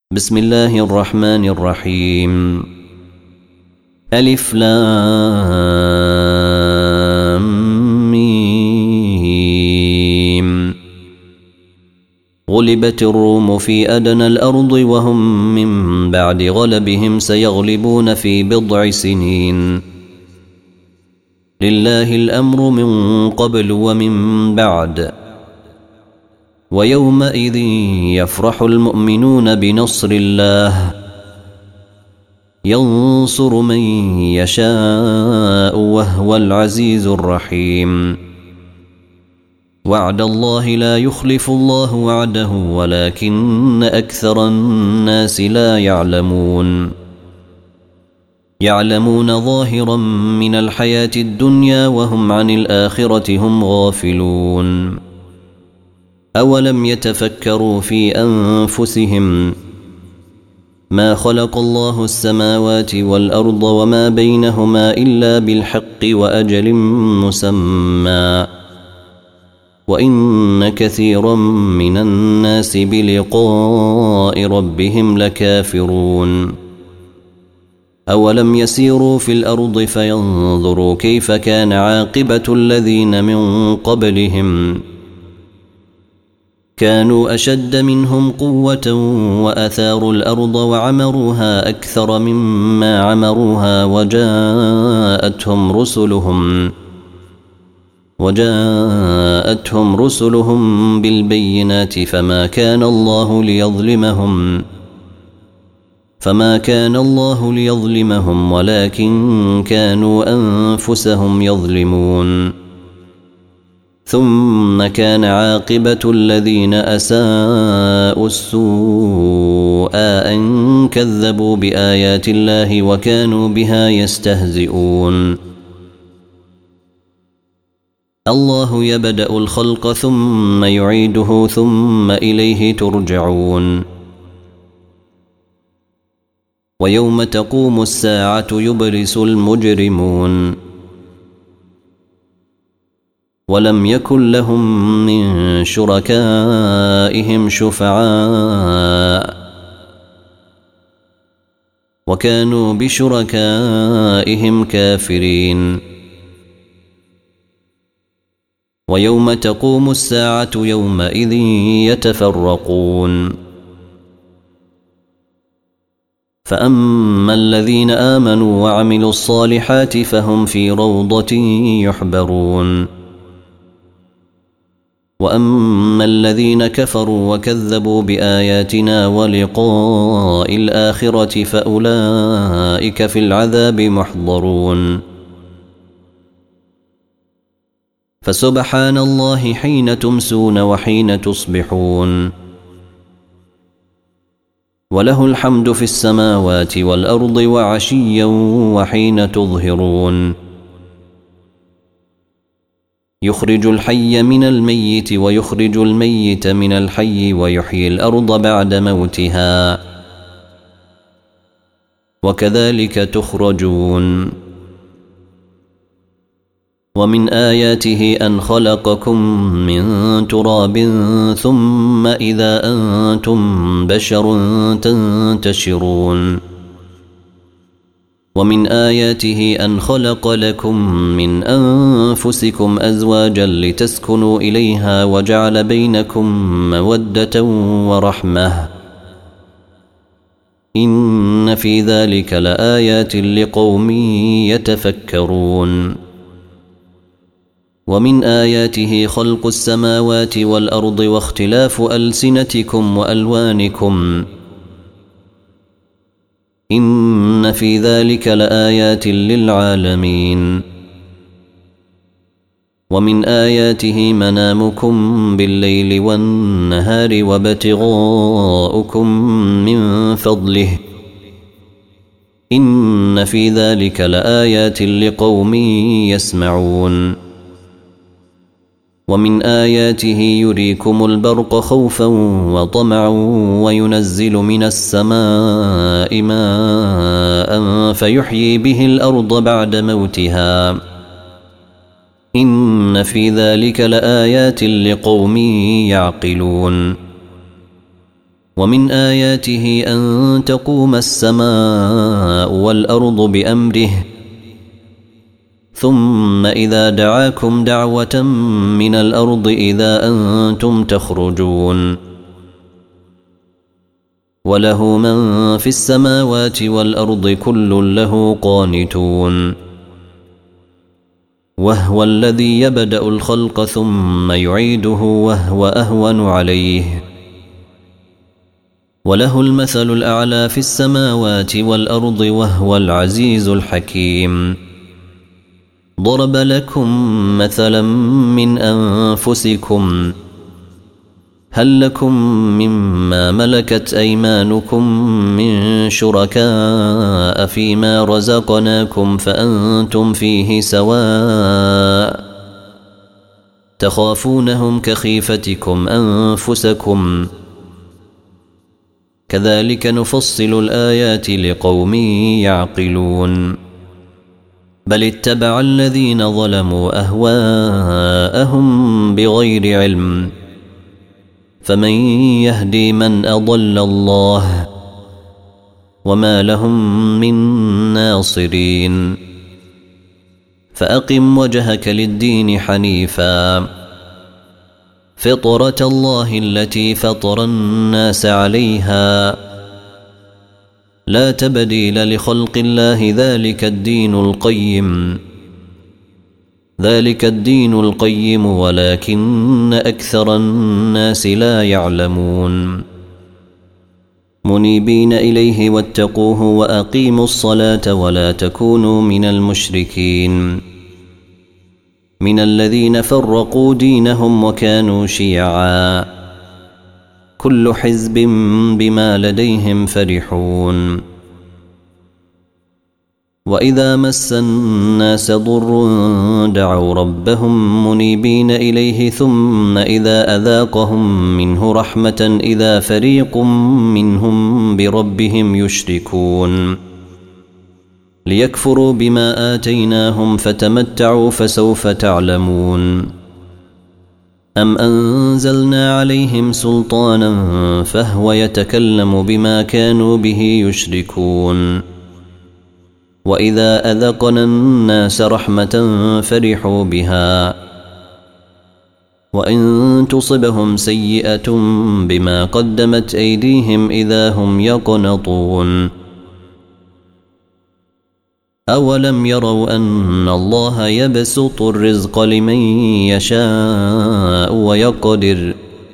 بسم الله الرحمن الرحيم. ألف لام ميم. غلبت الروم في أدنى الأرض وهم من بعد غلبهم سيغلبون في بضع سنين. لله الأمر من قبل ومن بعد. ويومئذ يفرح المؤمنون بنصر الله ينصر من يشاء وهو العزيز الرحيم. وعد الله لا يخلف الله وعده ولكن أكثر الناس لا يعلمون. يعلمون ظاهرا من الحياة الدنيا وهم عن الآخرة هم غافلون. أولم يتفكروا في أنفسهم ما خلق الله السماوات والأرض وما بينهما إلا بالحق وأجل مسمى وإن كثيرا من الناس بلقاء ربهم لكافرون. أولم يسيروا في الأرض فينظروا كيف كان عاقبة الذين من قبلهم كانوا أشد منهم قوة وأثاروا الأرض وعمروها أكثر مما عمروها وجاءتهم رسلهم بالبينات فما كان الله ليظلمهم ولكن كانوا أنفسهم يظلمون. ثم كان عاقبة الذين أساءوا السوء أن كذبوا بآيات الله وكانوا بها يستهزئون. الله يبدأ الخلق ثم يعيده ثم إليه ترجعون. ويوم تقوم الساعة يبرس المجرمون ولم يكن لهم من شركائهم شفعاء وكانوا بشركائهم كافرين. ويوم تقوم الساعة يومئذ يتفرقون. فأما الذين آمنوا وعملوا الصالحات فهم في روضة يحبرون. وأما الذين كفروا وكذبوا بآياتنا ولقاء الآخرة فأولئك في العذاب محضرون. فسبحان الله حين تمسون وحين تصبحون. وله الحمد في السماوات والأرض وعشيا وحين تظهرون. يخرج الحي من الميت ويخرج الميت من الحي ويحيي الأرض بعد موتها وكذلك تخرجون. ومن آياته أن خلقكم من تراب ثم إذا أنتم بشر تنتشرون. ومن آياته أن خلق لكم من أنفسكم أزواجا لتسكنوا إليها وجعل بينكم مودة ورحمة إن في ذلك لآيات لقوم يتفكرون. ومن آياته خلق السماوات والأرض واختلاف ألسنتكم وألوانكم إن في ذلك لآيات للعالمين. ومن آياته منامكم بالليل والنهار وابتغاؤكم من فضله إن في ذلك لآيات لقوم يسمعون. ومن آياته يريكم البرق خوفا وطمعا وينزل من السماء ماء فيحيي به الأرض بعد موتها إن في ذلك لآيات لقوم يعقلون ومن آياته أن تقوم السماء والأرض بأمره ثم إذا دعاكم دعوة من الأرض إذا أنتم تخرجون وله من في السماوات والأرض كل له قانتون وهو الذي يبدأ الخلق ثم يعيده وهو أهون عليه وله المثل الأعلى في السماوات والأرض وهو العزيز الحكيم ضرب لكم مثلا من أنفسكم هل لكم مما ملكت أيمانكم من شركاء فيما رزقناكم فأنتم فيه سواء تخافونهم كخيفتكم أنفسكم كذلك نفصل الآيات لقوم يعقلون بل اتبع الذين ظلموا أهواءهم بغير علم فمن يهدي من أضل الله وما لهم من ناصرين فأقم وجهك للدين حنيفا فطرة الله التي فطر الناس عليها لا تبديل لخلق الله ذلك الدين القيم ولكن أكثر الناس لا يعلمون منيبين إليه واتقوه وأقيموا الصلاة ولا تكونوا من المشركين من الذين فرقوا دينهم وكانوا شيعا كل حزب بما لديهم فرحون وإذا مس الناس ضر دعوا ربهم منيبين إليه ثم إذا أذاقهم منه رحمة إذا فريق منهم بربهم يشركون ليكفروا بما آتيناهم فتمتعوا فسوف تعلمون أم أنزلنا عليهم سلطانا فهو يتكلم بما كانوا به يشركون وإذا أذقنا الناس رحمة فرحوا بها وإن تصبهم سيئة بما قدمت أيديهم إذا هم يقنطون أولم يروا أن الله يبسط الرزق لمن يشاء ويقدر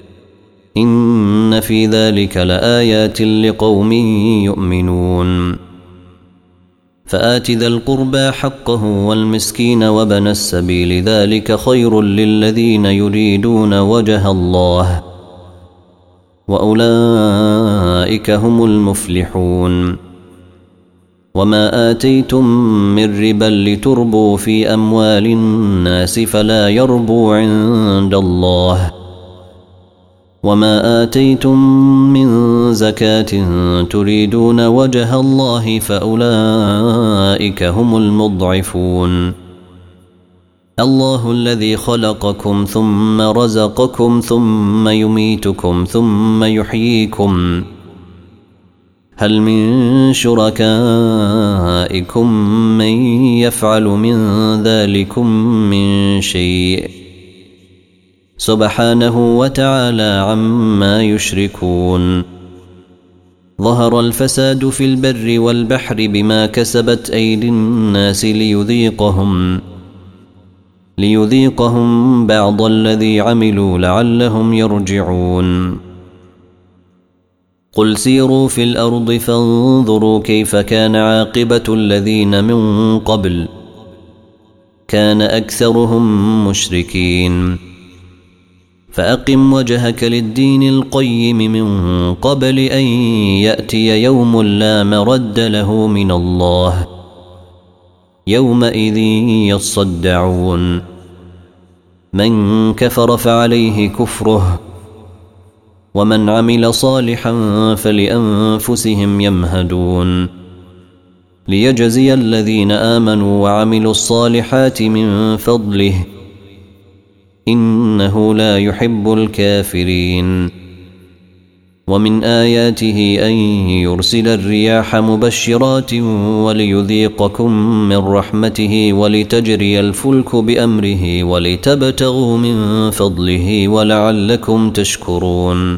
إن في ذلك لآيات لقوم يؤمنون فآت ذا القربى حقه والمسكين وابن السبيل ذلك خير للذين يريدون وجه الله وأولئك هم المفلحون وما آتيتم من ربا لتربوا في أموال الناس فلا يربو عند الله وما آتيتم من زكاة تريدون وجه الله فأولئك هم المضعفون الله الذي خلقكم ثم رزقكم ثم يميتكم ثم يحييكم هل من شركائكم من يفعل من ذلكم من شيء سبحانه وتعالى عما يشركون ظهر الفساد في البر والبحر بما كسبت أيدي الناس ليذيقهم بعض الذي عملوا لعلهم يرجعون قل سيروا في الأرض فانظروا كيف كان عاقبة الذين من قبل كان أكثرهم مشركين فأقم وجهك للدين القيم من قبل أن يأتي يوم لا مرد له من الله يومئذ يصدعون من كفر فعليه كفره ومن عمل صالحا فلأنفسهم يمهدون ليجزي الذين آمنوا وعملوا الصالحات من فضله إنه لا يحب الكافرين ومن آياته أن يرسل الرياح مبشرات وليذيقكم من رحمته ولتجري الفلك بأمره ولتبتغوا من فضله ولعلكم تشكرون.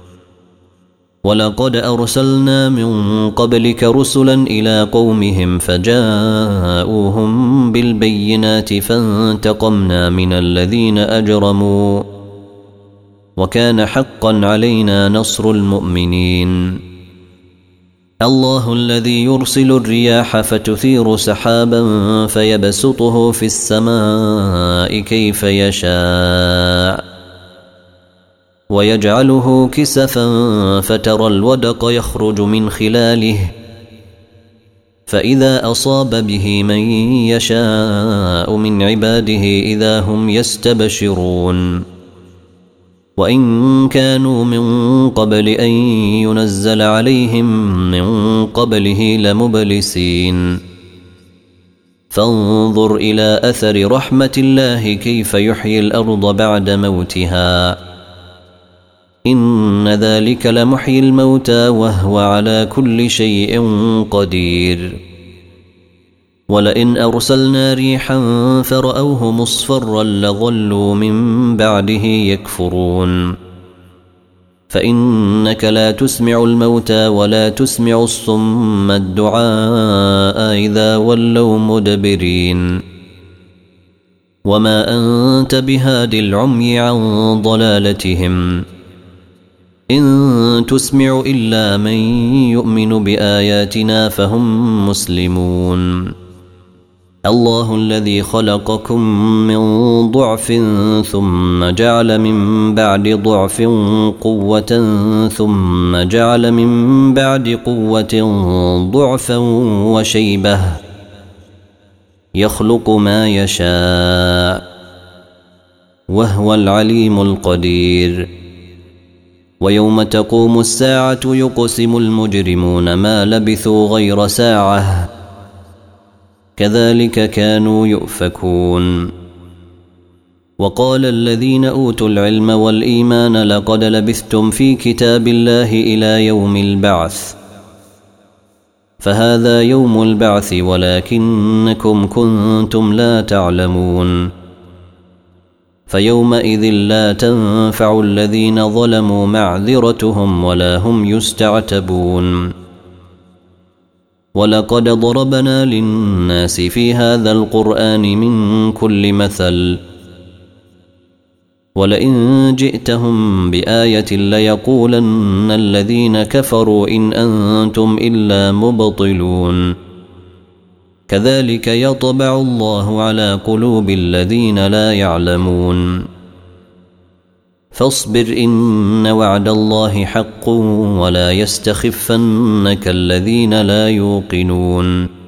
ولقد أرسلنا من قبلك رسلا إلى قومهم فجاءوهم بالبينات فانتقمنا من الذين أجرموا وكان حقا علينا نصر المؤمنين. الله الذي يرسل الرياح فتثير سحابا فيبسطه في السماء كيف يشاء ويجعله كسفا فترى الودق يخرج من خلاله فإذا أصاب به من يشاء من عباده إذا هم يستبشرون. وإن كانوا من قبل أن ينزل عليهم من قبله لمبلسين. فانظر إلى أثر رحمة الله كيف يحيي الأرض بعد موتها إن ذلك لمحيي الموتى وهو على كل شيء قدير. ولئن أرسلنا ريحا فرأوه مصفرا لظلوا من بعده يكفرون. فإنك لا تسمع الموتى ولا تسمع الصم الدعاء إذا ولوا مدبرين. وما أنت بهاد العمي عن ضلالتهم إن تسمع إلا من يؤمن بآياتنا فهم مسلمون. الله الذي خلقكم من ضعف ثم جعل من بعد ضعف قوة ثم جعل من بعد قوة ضعفا وشيبة يخلق ما يشاء وهو العليم القدير. ويوم تقوم الساعة يقسم المجرمون ما لبثوا غير ساعة كذلك كانوا يؤفكون. وقال الذين أوتوا العلم والإيمان لقد لبثتم في كتاب الله إلى يوم البعث فهذا يوم البعث ولكنكم كنتم لا تعلمون. فيومئذ لا تنفع الذين ظلموا معذرتهم ولا هم يستعتبون. ولقد ضربنا للناس في هذا القرآن من كل مثل ولئن جئتهم بآية ليقولن الذين كفروا إن أنتم إلا مبطلون. كذلك يطبع الله على قلوب الذين لا يعلمون. فاصبر إن وعد الله حق ولا يستخفنك الذين لا يوقنون.